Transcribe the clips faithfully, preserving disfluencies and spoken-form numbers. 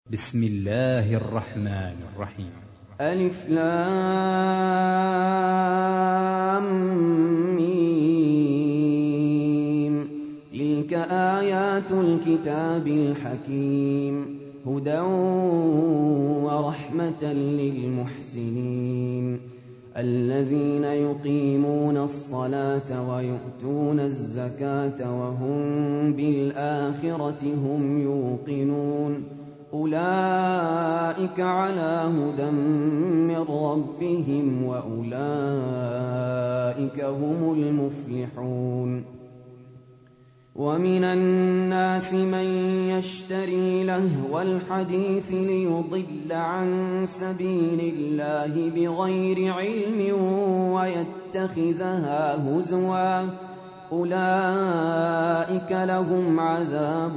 بسم الله الرحمن الرحيم. ألف لام ميم. تلك آيات الكتاب الحكيم، هدى ورحمة للمحسنين الذين يقيمون الصلاة ويؤتون الزكاة وهم بالآخرة هم يوقنون. أولئك على هدى من ربهم وأولئك هم المفلحون. ومن الناس من يشتري لهو الحديث ليضل عن سبيل الله بغير علم ويتخذها هزوا، أولئك لهم عذاب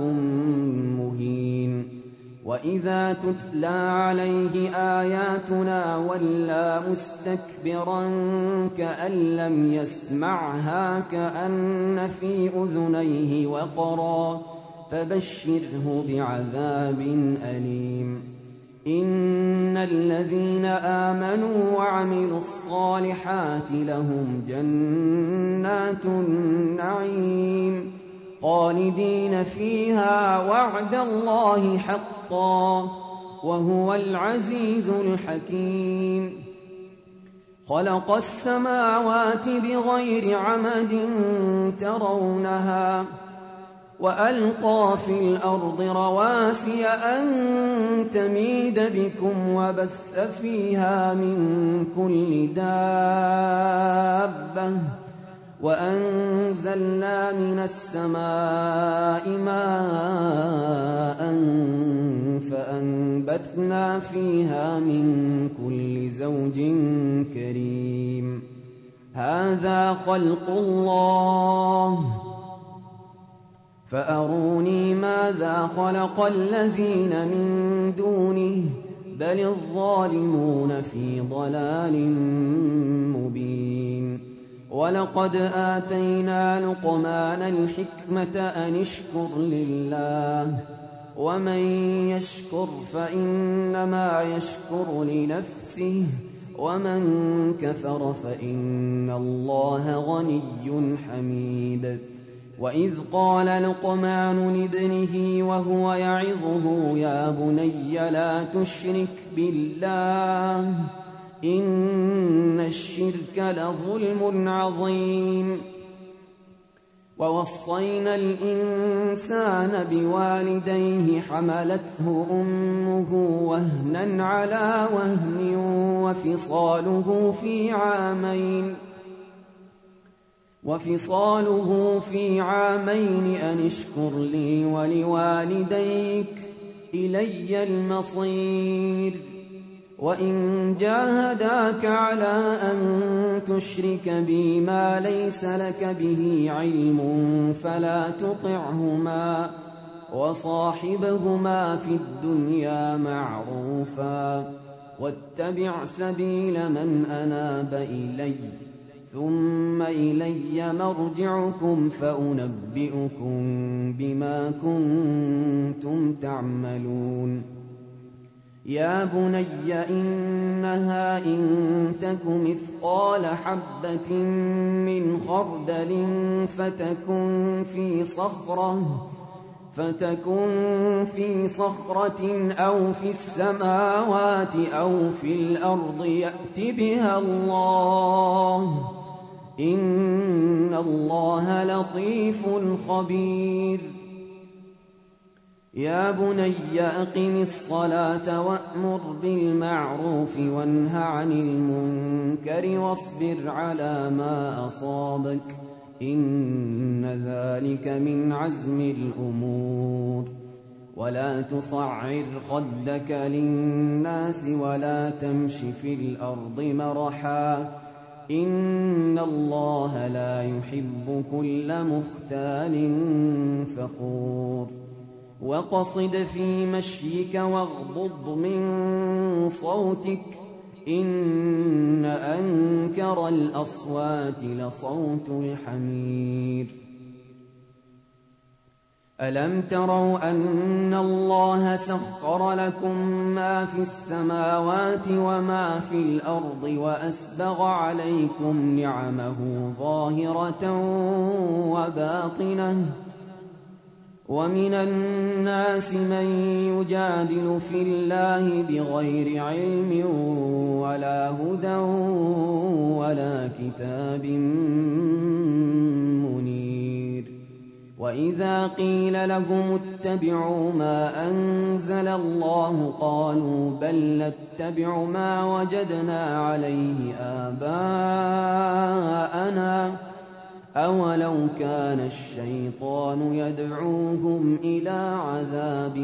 مهين. وإذا تتلى عليه آياتنا ولى مستكبرا كأن لم يسمعها كأن في أذنيه وقرا، فبشره بعذاب أليم. إن الذين آمنوا وعملوا الصالحات لهم جنات النعيم خالدين فيها وعد الله حقا وهو العزيز الحكيم. خلق السماوات بغير عمد ترونها وألقى في الأرض رواسي أن تميد بكم وبث فيها من كل دابة وأنزلنا من السماء ماء فأنبتنا فيها من كل زوج كريم. هذا خلق الله فأروني ماذا خلق الذين من دونه بل الظالمون في ضلال مبين. ولقد آتينا لقمان الحكمة أن اشكر لله ومن يشكر فإنما يشكر لنفسه ومن كفر فإن الله غني حميد. وإذ قال لقمان لابنه وهو يعظه يا بني لا تشرك بالله إن الشرك لظلم عظيم. ووصينا الإنسان بوالديه حملته أمه وهنا على وهن وفصاله في عامين وفصاله في عامين أن اشكر لي ولوالديك إلي المصير. وإن جاهداك على أن تشرك بي ما ليس لك به علم فلا تطعهما وصاحبهما في الدنيا معروفا واتبع سبيل من أناب إلي ثم إلي مرجعكم فأنبئكم بما كنتم تعملون. يا بني إنها إن تك مثقال حبة من خردل فتكن في صخرة فتكن في صخرة أو في السماوات أو في الأرض يأت بها الله إن الله لطيف خبير. يا بني أقم الصلاة وأمر بالمعروف وانه عن المنكر واصبر على ما أصابك إن ذلك من عزم الأمور. ولا تصعر خدك للناس ولا تمش في الأرض مرحا إن الله لا يحب كل مختال فخور. وقصد في مشيك واغضض من صوتك إن أنكر الأصوات لصوت الحمير. ألم تروا أن الله سخر لكم ما في السماوات وما في الأرض وأسبغ عليكم نعمه ظاهرة وباطنة ومن الناس من يجادل في الله بغير علم ولا هدى ولا كتاب منير وإذا قيل لهم اتبعوا ما أنزل الله قالوا بل نتبع ما وجدنا عليه آباءنا أولو كان الشيطان يدعوهم إلى عذاب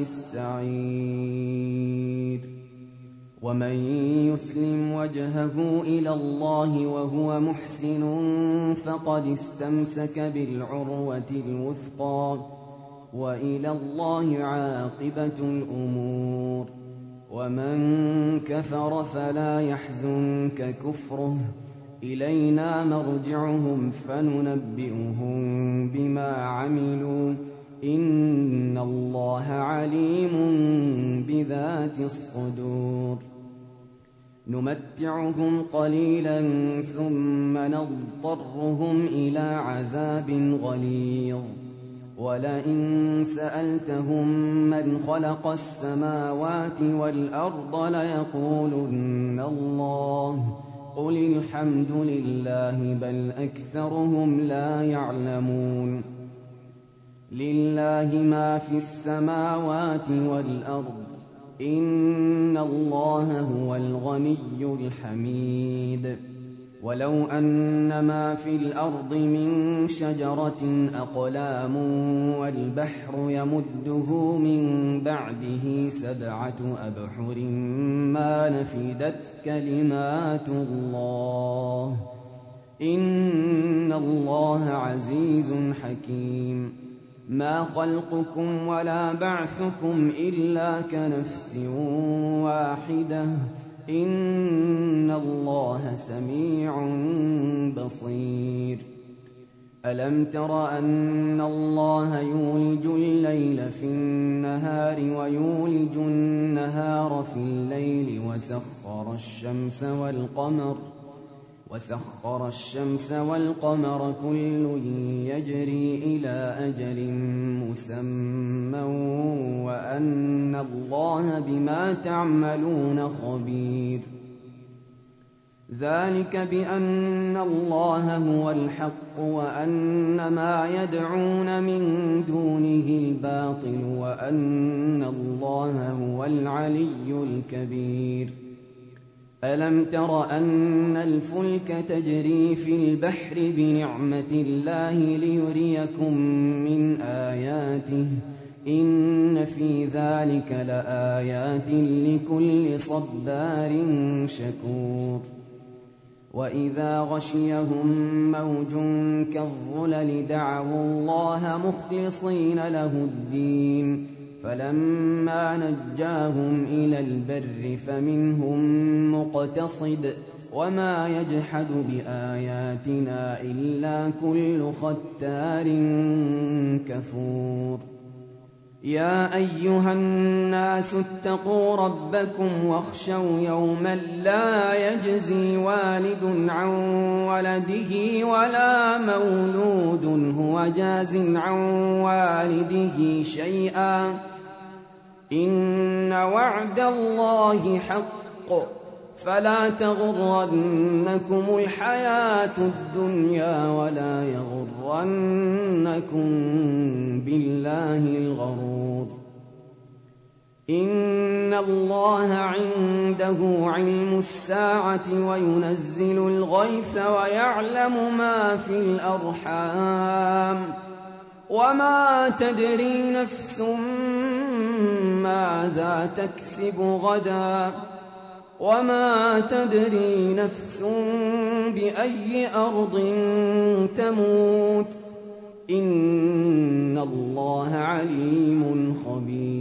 السعير ومن يسلم وجهه إلى الله وهو محسن فقد استمسك بالعروة الوثقى وإلى الله عاقبة الأمور ومن كفر فلا يحزنك كفره إلينا مرجعهم فننبئهم بما عملوا إن الله عليم بذات الصدور نمتعهم قليلا ثم نضطرهم إلى عذاب غليظ ولئن سألتهم من خلق السماوات والأرض ليقولن الله قل الحمد لله بل أكثرهم لا يعلمون لله ما في السماوات والأرض إن الله هو الغني الحميد ولو أن ما في الأرض من شجرة أقلام والبحر يمده من بعده سبعة أبحر ما نفدت كلمات الله إن الله عزيز حكيم ما خلقكم ولا بعثكم إلا كنفس واحدة إن الله سميع بصير ألم تر أن الله يولج الليل في النهار ويولج النهار في الليل وسخر الشمس والقمر وسخر الشمس والقمر كل يجري إلى أجل مسمى وأن الله بما تعملون خبير ذلك بأن الله هو الحق وأن ما يدعون من دونه الباطل وأن الله هو العلي الكبير ألم تر أن الفلك تجري في البحر بنعمة الله ليريكم من آياته إن في ذلك لآيات لكل صبار شكور وإذا غشيهم موج كالظلل دعوا الله مخلصين له الدين فلما نجاهم إلى البر فمنهم مقتصد وما يجحد بآياتنا إلا كل ختار كفور يا أيها الناس اتقوا ربكم واخشوا يوما لا يجزي والد عن ولده ولا مولود هو جاز عن والده شيئا إن وعد الله حق فلا تغرنكم الحياة الدنيا ولا يغرنكم بالله الغرور إن الله عنده علم الساعة وينزل الغيث ويعلم ما في الأرحام وما تدري نفس ماذا تكسب غدا وما تدري نفس بأي أرض تموت إن الله عليم خبير